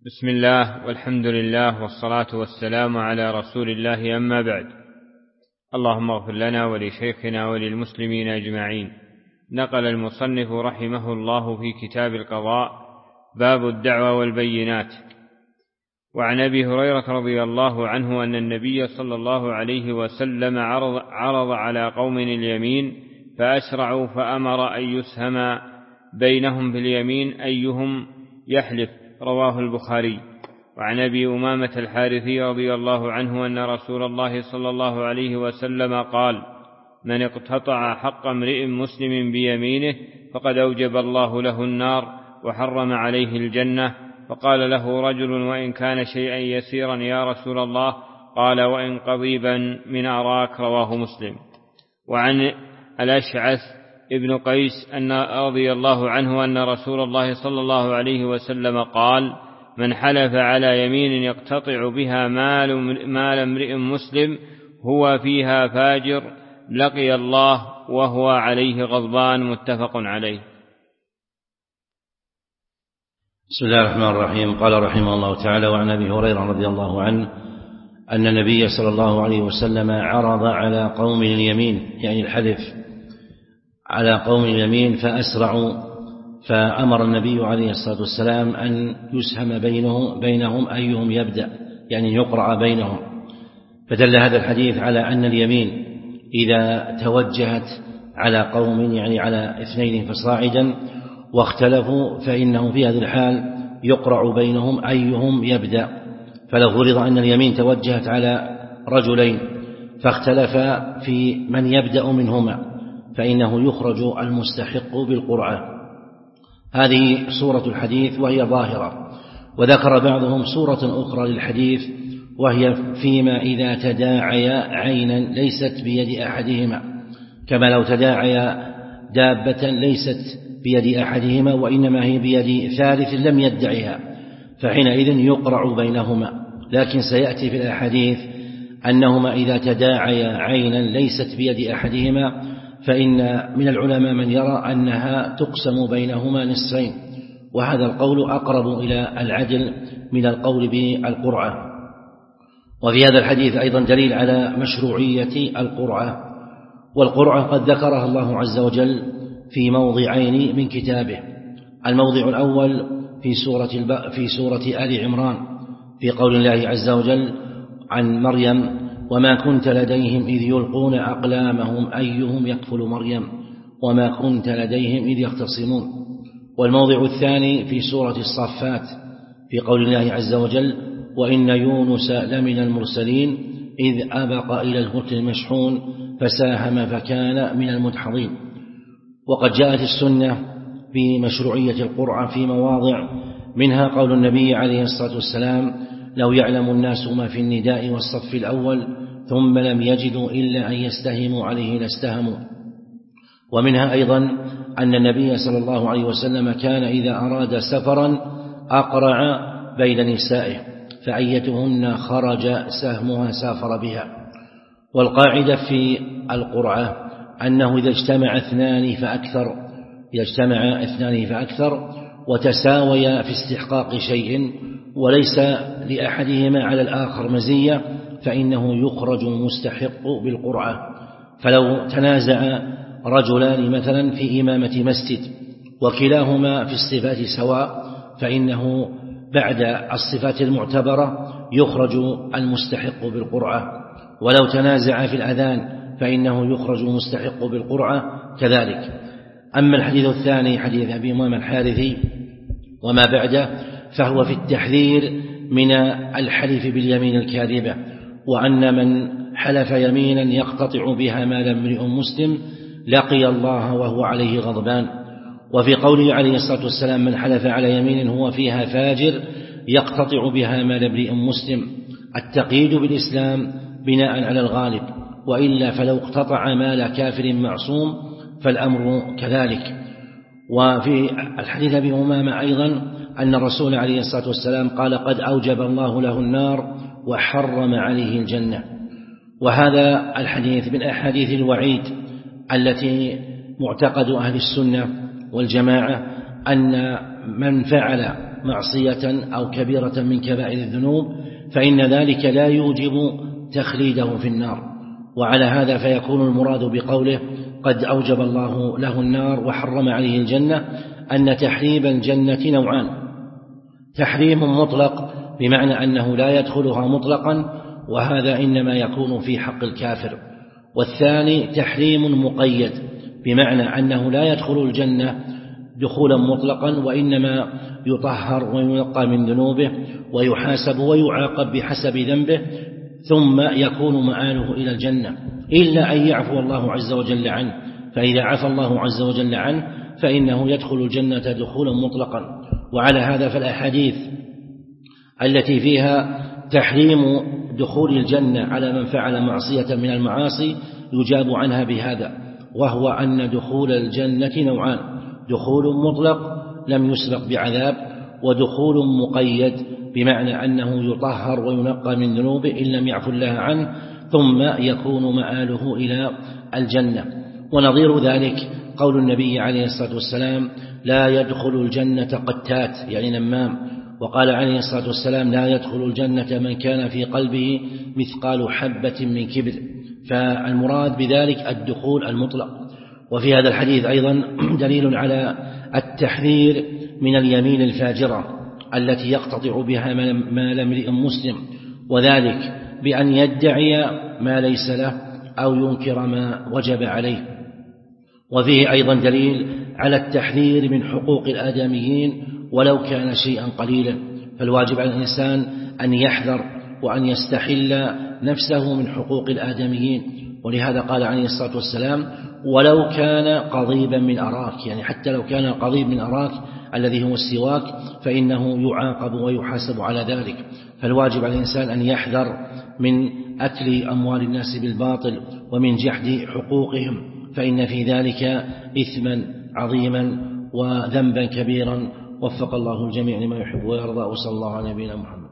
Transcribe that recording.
بسم الله والحمد لله والصلاة والسلام على رسول الله، أما بعد. اللهم اغفر لنا ولشيخنا وللمسلمين أجمعين. نقل المصنف رحمه الله في كتاب القضاء باب الدعوى والبينات. وعن أبي هريرة رضي الله عنه أن النبي صلى الله عليه وسلم عرض على قوم اليمين فأسرعوا، فأمر أن يسهم بينهم باليمين أيهم يحلف، رواه البخاري. وعن أبي أمامة الحارثي رضي الله عنه أن رسول الله صلى الله عليه وسلم قال: من اقتطع حق امرئ مسلم بيمينه فقد أوجب الله له النار وحرم عليه الجنة. فقال له رجل: وإن كان شيئا يسيرا يا رسول الله؟ قال: وإن قضيبا من أراك، رواه مسلم. وعن الأشعث ابن قيس أن رضي الله عنه أن رسول الله صلى الله عليه وسلم قال: من حلف على يمين يقتطع بها مال امرئ مسلم هو فيها فاجر لقي الله وهو عليه غضبان، متفق عليه. بسم الله الرحمن الرحيم. قال رحمه الله تعالى: وعن أبي هريرة رضي الله عنه أن النبي صلى الله عليه وسلم عرض على قوم اليمين، يعني الحلف على قوم اليمين فأسرعوا، فأمر النبي عليه الصلاة والسلام أن يسهم بينهم أيهم يبدأ، يعني يقرأ بينهم. فدل هذا الحديث على أن اليمين إذا توجهت على قوم، يعني على 2 فصاعدا، واختلفوا، فإنه في هذه الحال يقرأ بينهم أيهم يبدأ. فلو فرض أن اليمين توجهت على رجلين فاختلفا في من يبدأ منهما، فإنه يخرج المستحق بالقرعة. هذه صورة الحديث وهي ظاهرة. وذكر بعضهم صورة أخرى للحديث، وهي فيما إذا تداعيا عينا ليست بيد أحدهما، كما لو تداعيا دابة ليست بيد أحدهما وإنما هي بيد ثالث لم يدعها، فحينئذ يقرع بينهما. لكن سيأتي في الأحاديث أنهما إذا تداعيا عينا ليست بيد أحدهما، فإن من العلماء من يرى أنها تقسم بينهما نصفين، وهذا القول أقرب إلى العدل من القول بالقرعة. وفي هذا الحديث أيضا دليل على مشروعية القرعة. والقرعة قد ذكرها الله عز وجل في موضعين من كتابه. الموضع الأول في سورة آل عمران في قول الله عز وجل عن مريم: وما كنت لديهم إذ يلقون أقلامهم أيهم يكفل مريم وما كنت لديهم إذ يختصمون. والموضع الثاني في سورة الصافات في قول الله عز وجل: وإن يونس لمن المرسلين إذ أبق إلى الفلك المشحون فساهم فكان من المدحضين. وقد جاءت السنة بمشروعية القرعة في مواضع، منها قول النبي عليه الصلاة والسلام: لو يعلم الناس ما في النداء والصف الأول ثم لم يجدوا إلا أن يستهموا عليه لاستهموا. ومنها أيضا أن النبي صلى الله عليه وسلم كان إذا أراد سفرا أقرع بين نسائه، فأيتهن خرج سهمها سافر بها. والقاعدة في القرعة أنه إذا اجتمع اثنان فأكثر وتساويا في استحقاق شيء وليس لأحدهما على الآخر مزية، فإنه يخرج المستحق بالقرعة. فلو تنازع رجلان مثلا في إمامة مسجد وكلاهما في الصفات سواء، فإنه بعد الصفات المعتبرة يخرج المستحق بالقرعة. ولو تنازع في الأذان فإنه يخرج المستحق بالقرعة كذلك. أما الحديث الثاني حديث أبي أمامة الحارثي وما بعده فهو في التحذير من الحلف باليمين الكاذبة، وأن من حلف يمينا يقتطع بها مال امرئ مسلم لقي الله وهو عليه غضبان. وفي قوله عليه الصلاة والسلام: من حلف على يمين هو فيها فاجر يقتطع بها مال امرئ مسلم، التقييد بالإسلام بناء على الغالب، وإلا فلو اقتطع مال كافر معصوم فالأمر كذلك. وفي الحديث أبي أمامة أيضا أن الرسول عليه الصلاة والسلام قال: قد أوجب الله له النار وحرم عليه الجنة. وهذا الحديث من أحاديث الوعيد التي معتقد أهل السنة والجماعة أن من فعل معصية أو كبيرة من كبائر الذنوب فإن ذلك لا يوجب تخليده في النار. وعلى هذا فيكون المراد بقوله قد أوجب الله له النار وحرم عليه الجنة أن تحريم الجنة نوعان: تحريم مطلق بمعنى أنه لا يدخلها مطلقا، وهذا إنما يكون في حق الكافر. والثاني تحريم مقيد بمعنى أنه لا يدخل الجنة دخولا مطلقا، وإنما يطهر وينقى من ذنوبه ويحاسب ويعاقب بحسب ذنبه ثم يكون مآله إلى الجنة، إلا أن يعفو الله عز وجل عنه، فإذا عفى الله عز وجل عنه فإنه يدخل الجنة دخولا مطلقا. وعلى هذا فالأحاديث التي فيها تحريم دخول الجنة على من فعل معصية من المعاصي يجاب عنها بهذا، وهو أن دخول الجنة نوعان: دخول مطلق لم يسبق بعذاب، ودخول مقيد بمعنى أنه يطهر وينقى من ذنوبه إن لم يعفو الله عنه ثم يكون مآله إلى الجنة. ونظير ذلك قول النبي عليه الصلاة والسلام: لا يدخل الجنة قتات، يعني نمام. وقال عليه الصلاة والسلام: لا يدخل الجنة من كان في قلبه مثقال حبة من كبر. فالمراد بذلك الدخول المطلق. وفي هذا الحديث أيضا دليل على التحذير من اليمين الفاجرة التي يقتطع بها مال امرئ مسلم، وذلك بأن يدعي ما ليس له أو ينكر ما وجب عليه. وفيه أيضا دليل على التحذير من حقوق الآدميين ولو كان شيئا قليلا، فالواجب على الإنسان أن يحذر وأن يستحل نفسه من حقوق الآدميين. ولهذا قال عليه الصلاة والسلام: ولو كان قضيبا من أراك، يعني حتى لو كان قضيب من أراك الذي هو السواك فإنه يعاقب ويحاسب على ذلك. فالواجب على الإنسان أن يحذر من أكل أموال الناس بالباطل ومن جحد حقوقهم، فإن في ذلك إثما عظيما وذنبا كبيرا. وفق الله الجميع لما يحب ويرضى، وصلى الله على نبينا محمد.